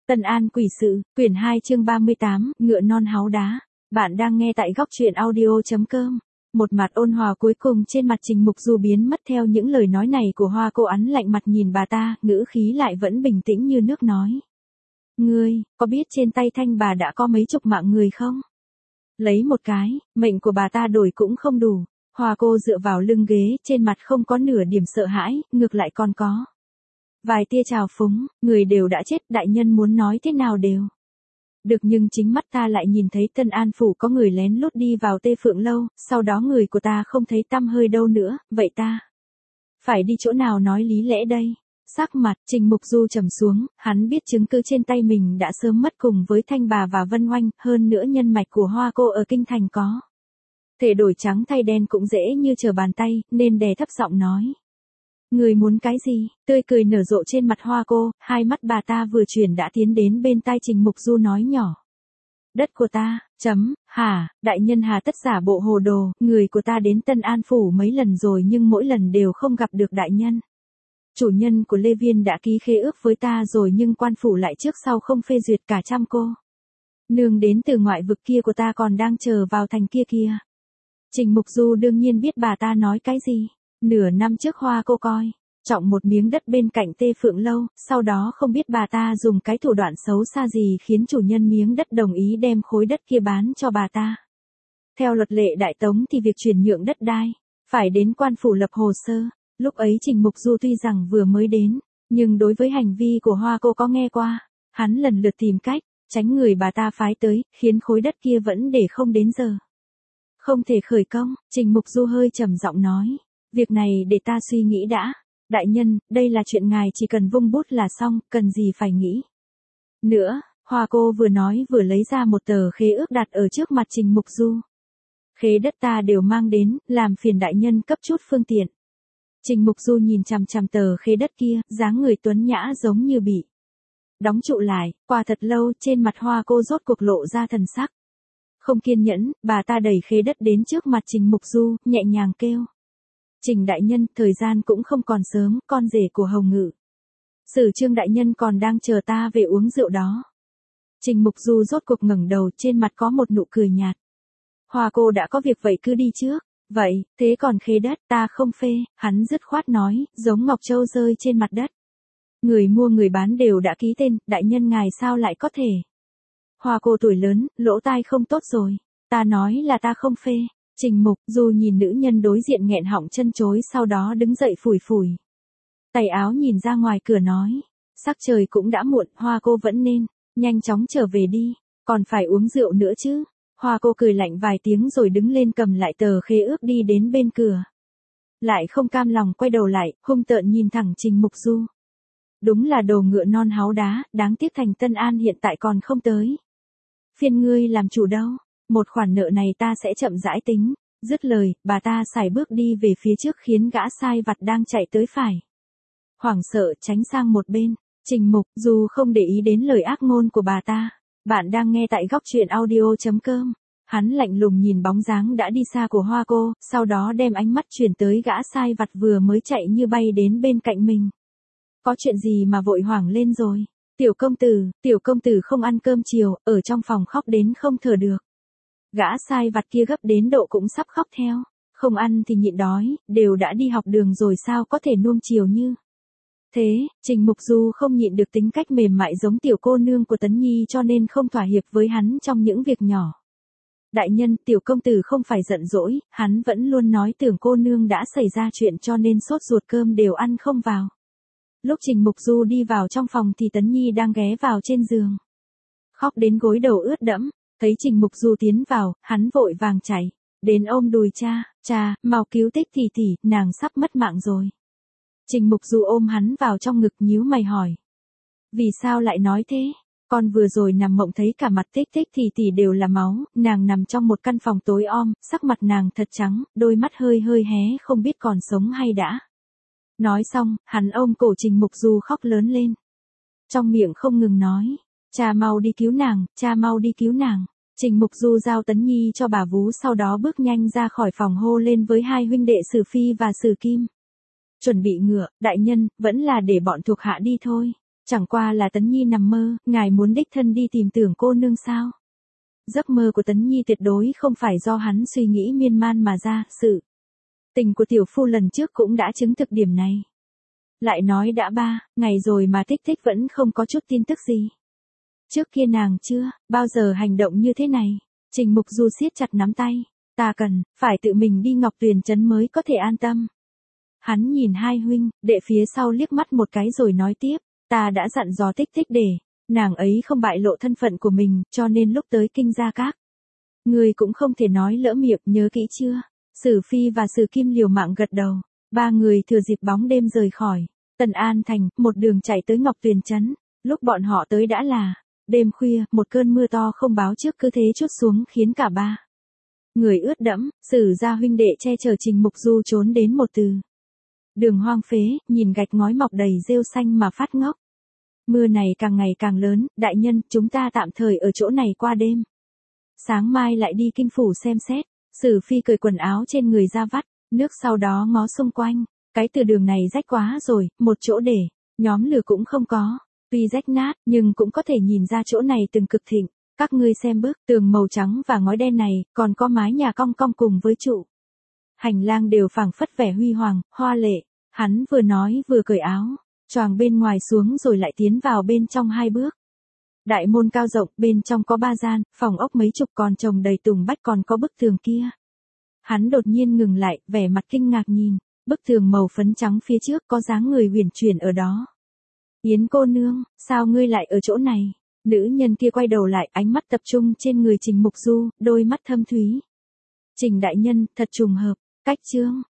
Tân An Quỷ Sự, quyển 2 chương 38, ngựa non háu đá. Bạn đang nghe tại góc truyện audio.com. Một mặt ôn hòa cuối cùng trên mặt Trình Mục Du biến mất theo những lời nói này của Hoa Cô Án lạnh mặt nhìn bà ta, ngữ khí lại vẫn bình tĩnh như nước nói. Ngươi, có biết trên tay Thanh bà đã có mấy chục mạng người không? Lấy một cái, mệnh của bà ta đổi cũng không đủ. Hoa Cô dựa vào lưng ghế, trên mặt không có nửa điểm sợ hãi, ngược lại còn có vài tia trào phúng, người đều đã chết, đại nhân muốn nói thế nào đều được, nhưng chính mắt ta lại nhìn thấy Tân An phủ có người lén lút đi vào Tê Phượng lâu, sau đó người của ta không thấy tăm hơi đâu nữa, vậy ta phải đi chỗ nào nói lý lẽ đây? Sắc mặt Trình Mục Du trầm xuống, hắn biết chứng cứ trên tay mình đã sớm mất cùng với Thanh bà và Vân Oanh, hơn nữa nhân mạch của Hoa Cô ở kinh thành có thể đổi trắng thay đen cũng dễ như trở bàn tay, nên đè thấp giọng nói. Người muốn cái gì? Tươi cười nở rộ trên mặt Hoa Cô, hai mắt bà ta vừa chuyển đã tiến đến bên tai Trình Mục Du nói nhỏ. Đất của ta, hả, đại nhân hà tất giả bộ hồ đồ, người của ta đến Tân An phủ mấy lần rồi nhưng mỗi lần đều không gặp được đại nhân. Chủ nhân của Lê Viên đã ký khế ước với ta rồi nhưng quan phủ lại trước sau không phê duyệt, cả trăm cô nương đến từ ngoại vực kia của ta còn đang chờ vào thành kia kìa. Trình Mục Du đương nhiên biết bà ta nói cái gì. Nửa năm trước Hoa Cô coi trọng một miếng đất bên cạnh Tê Phượng lâu, sau đó không biết bà ta dùng cái thủ đoạn xấu xa gì khiến chủ nhân miếng đất đồng ý đem khối đất kia bán cho bà ta. Theo luật lệ Đại Tống thì việc chuyển nhượng đất đai phải đến quan phủ lập hồ sơ. Lúc ấy Trình Mục Du tuy rằng vừa mới đến, nhưng đối với hành vi của Hoa Cô có nghe qua, hắn lần lượt tìm cách tránh người bà ta phái tới, khiến khối đất kia vẫn để không đến giờ không thể khởi công. Trình Mục Du hơi trầm giọng nói. Việc này để ta suy nghĩ đã. Đại nhân, đây là chuyện ngài chỉ cần vung bút là xong, cần gì phải nghĩ nữa. Hoa Cô vừa nói vừa lấy ra một tờ khế ước đặt ở trước mặt Trình Mục Du. Khế đất ta đều mang đến, làm phiền đại nhân cấp chút phương tiện. Trình Mục Du nhìn chằm chằm tờ khế đất kia, dáng người tuấn nhã giống như bị đóng trụ lại, qua thật lâu trên mặt Hoa Cô rốt cuộc lộ ra thần sắc không kiên nhẫn, bà ta đẩy khế đất đến trước mặt Trình Mục Du, nhẹ nhàng kêu. Trình đại nhân, thời gian cũng không còn sớm, con rể của Hồng Ngự Sử Trương đại nhân còn đang chờ ta về uống rượu đó. Trình Mục Du rốt cuộc ngẩng đầu, trên mặt có một nụ cười nhạt. Hoa Cô đã có việc vậy cứ đi trước. Vậy, thế còn khế đất ta không phê, hắn dứt khoát nói, giống ngọc châu rơi trên mặt đất. Người mua người bán đều đã ký tên, đại nhân ngài sao lại có thể? Hoa Cô tuổi lớn, lỗ tai không tốt rồi. Ta nói là ta không phê. Trình Mục Du nhìn nữ nhân đối diện nghẹn họng chân chối, sau đó đứng dậy phủi phủi tay áo nhìn ra ngoài cửa nói. Sắc trời cũng đã muộn, Hoa Cô vẫn nên nhanh chóng trở về đi, còn phải uống rượu nữa chứ. Hoa Cô cười lạnh vài tiếng rồi đứng lên cầm lại tờ khế ước đi đến bên cửa. Lại không cam lòng quay đầu lại, hung tợn nhìn thẳng Trình Mục Du. Đúng là đồ ngựa non háu đá, đáng tiếc thành Tân An hiện tại còn không tới phiên ngươi làm chủ đâu. Một khoản nợ này ta sẽ chậm rãi tính. Dứt lời, bà ta sải bước đi về phía trước khiến gã sai vặt đang chạy tới phải hoảng sợ tránh sang một bên. Trình Mục Du không để ý đến lời ác ngôn của bà ta. Bạn đang nghe tại góc truyện audio.com. Hắn lạnh lùng nhìn bóng dáng đã đi xa của Hoa Cô, sau đó đem ánh mắt chuyển tới gã sai vặt vừa mới chạy như bay đến bên cạnh mình. Có chuyện gì mà vội hoảng lên rồi? Tiểu công tử không ăn cơm chiều, ở trong phòng khóc đến không thở được. Gã sai vặt kia gấp đến độ cũng sắp khóc theo. Không ăn thì nhịn đói, đều đã đi học đường rồi sao có thể nuông chiều như thế. Trình Mục Du không nhịn được tính cách mềm mại giống tiểu cô nương của Tấn Nhi cho nên không thỏa hiệp với hắn trong những việc nhỏ. Đại nhân, tiểu công tử không phải giận dỗi, hắn vẫn luôn nói tưởng cô nương đã xảy ra chuyện cho nên sốt ruột cơm đều ăn không vào. Lúc Trình Mục Du đi vào trong phòng thì Tấn Nhi đang ghé vào trên giường, khóc đến gối đầu ướt đẫm. Thấy Trình Mục Du tiến vào, hắn vội vàng chạy đến ôm đùi cha, mau cứu Tích tỷ tỷ, nàng sắp mất mạng rồi. Trình Mục Du ôm hắn vào trong ngực nhíu mày hỏi. Vì sao lại nói thế? Con vừa rồi nằm mộng thấy cả mặt Tích tỷ tỷ đều là máu, nàng nằm trong một căn phòng tối om, sắc mặt nàng thật trắng, đôi mắt hơi hơi hé không biết còn sống hay đã. Nói xong, hắn ôm cổ Trình Mục Du khóc lớn lên. Trong miệng không ngừng nói. Cha mau đi cứu nàng, cha mau đi cứu nàng. Trình Mục Du giao Tấn Nhi cho bà vú, sau đó bước nhanh ra khỏi phòng hô lên với hai huynh đệ Sử Phi và Sử Kim. Chuẩn bị ngựa, đại nhân, vẫn là để bọn thuộc hạ đi thôi. Chẳng qua là Tấn Nhi nằm mơ, ngài muốn đích thân đi tìm Tưởng cô nương sao? Giấc mơ của Tấn Nhi tuyệt đối không phải do hắn suy nghĩ miên man mà ra, sự tình của tiểu phu lần trước cũng đã chứng thực điểm này. Lại nói đã 3 ngày rồi mà Tích Tích vẫn không có chút tin tức gì. Trước kia nàng chưa bao giờ hành động như thế này. Trình Mục Du siết chặt nắm tay, ta cần phải tự mình đi Ngọc Tuyền trấn mới có thể an tâm. Hắn nhìn hai huynh đệ phía sau liếc mắt một cái rồi nói tiếp, ta đã dặn dò Tích Tích để nàng ấy không bại lộ thân phận của mình, cho nên lúc tới Kinh Gia Các, người cũng không thể nói lỡ miệng, nhớ kỹ chưa? Sử Phi và Sử Kim liều mạng gật đầu. Ba người thừa dịp bóng đêm rời khỏi Tần An Thành, một đường chạy tới Ngọc Tuyền trấn. Lúc bọn họ tới đã là đêm khuya, một cơn mưa to không báo trước cứ thế trút xuống khiến cả ba người ướt đẫm. Sử gia huynh đệ che chở Trình Mục Du trốn đến một từ đường hoang phế, nhìn gạch ngói mọc đầy rêu xanh mà phát ngốc. Mưa này càng ngày càng lớn, đại nhân, chúng ta tạm thời ở chỗ này qua đêm. Sáng mai lại đi kinh phủ xem xét. Sử Phi cởi quần áo trên người ra vắt nước, sau đó ngó xung quanh. Cái từ đường này rách quá rồi, một chỗ để nhóm lửa cũng không có. Tuy rách nát, nhưng cũng có thể nhìn ra chỗ này từng cực thịnh. Các ngươi xem bức tường màu trắng và ngói đen này, còn có mái nhà cong cong cùng với trụ hành lang đều phảng phất vẻ huy hoàng, hoa lệ. Hắn vừa nói vừa cởi áo choàng bên ngoài xuống rồi lại tiến vào bên trong 2 bước. Đại môn cao rộng, bên trong có 3 gian, phòng ốc mấy chục còn trồng đầy tùng bách, còn có bức tường kia. Hắn đột nhiên ngừng lại, vẻ mặt kinh ngạc nhìn bức tường màu phấn trắng phía trước, có dáng người huyền chuyển ở đó. Yến cô nương, sao ngươi lại ở chỗ này? Nữ nhân kia quay đầu lại, ánh mắt tập trung trên người Trình Mục Du, đôi mắt thâm thúy. Trình đại nhân, thật trùng hợp. Cách chương